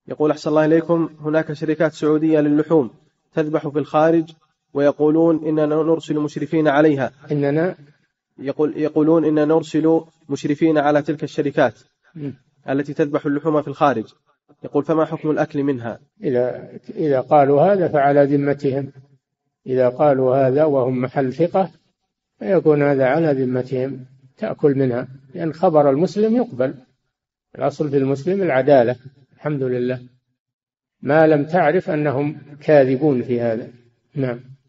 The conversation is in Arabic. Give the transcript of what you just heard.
يقول أحسن الله إليكم، هناك شركات سعودية للحوم تذبح في الخارج ويقولون إننا نرسل مشرفين عليها. يقولون إننا نرسل مشرفين على تلك الشركات التي تذبح اللحوم في الخارج. يقول فما حكم الأكل منها؟ إذا قالوا هذا فعلى ذمتهم، إذا قالوا هذا وهم محل ثقة فيكون هذا على ذمتهم، تأكل منها، لأن خبر المسلم يقبل. الأصل في المسلم العدالة الحمد لله، ما لم تعرف أنهم كاذبون في هذا. نعم.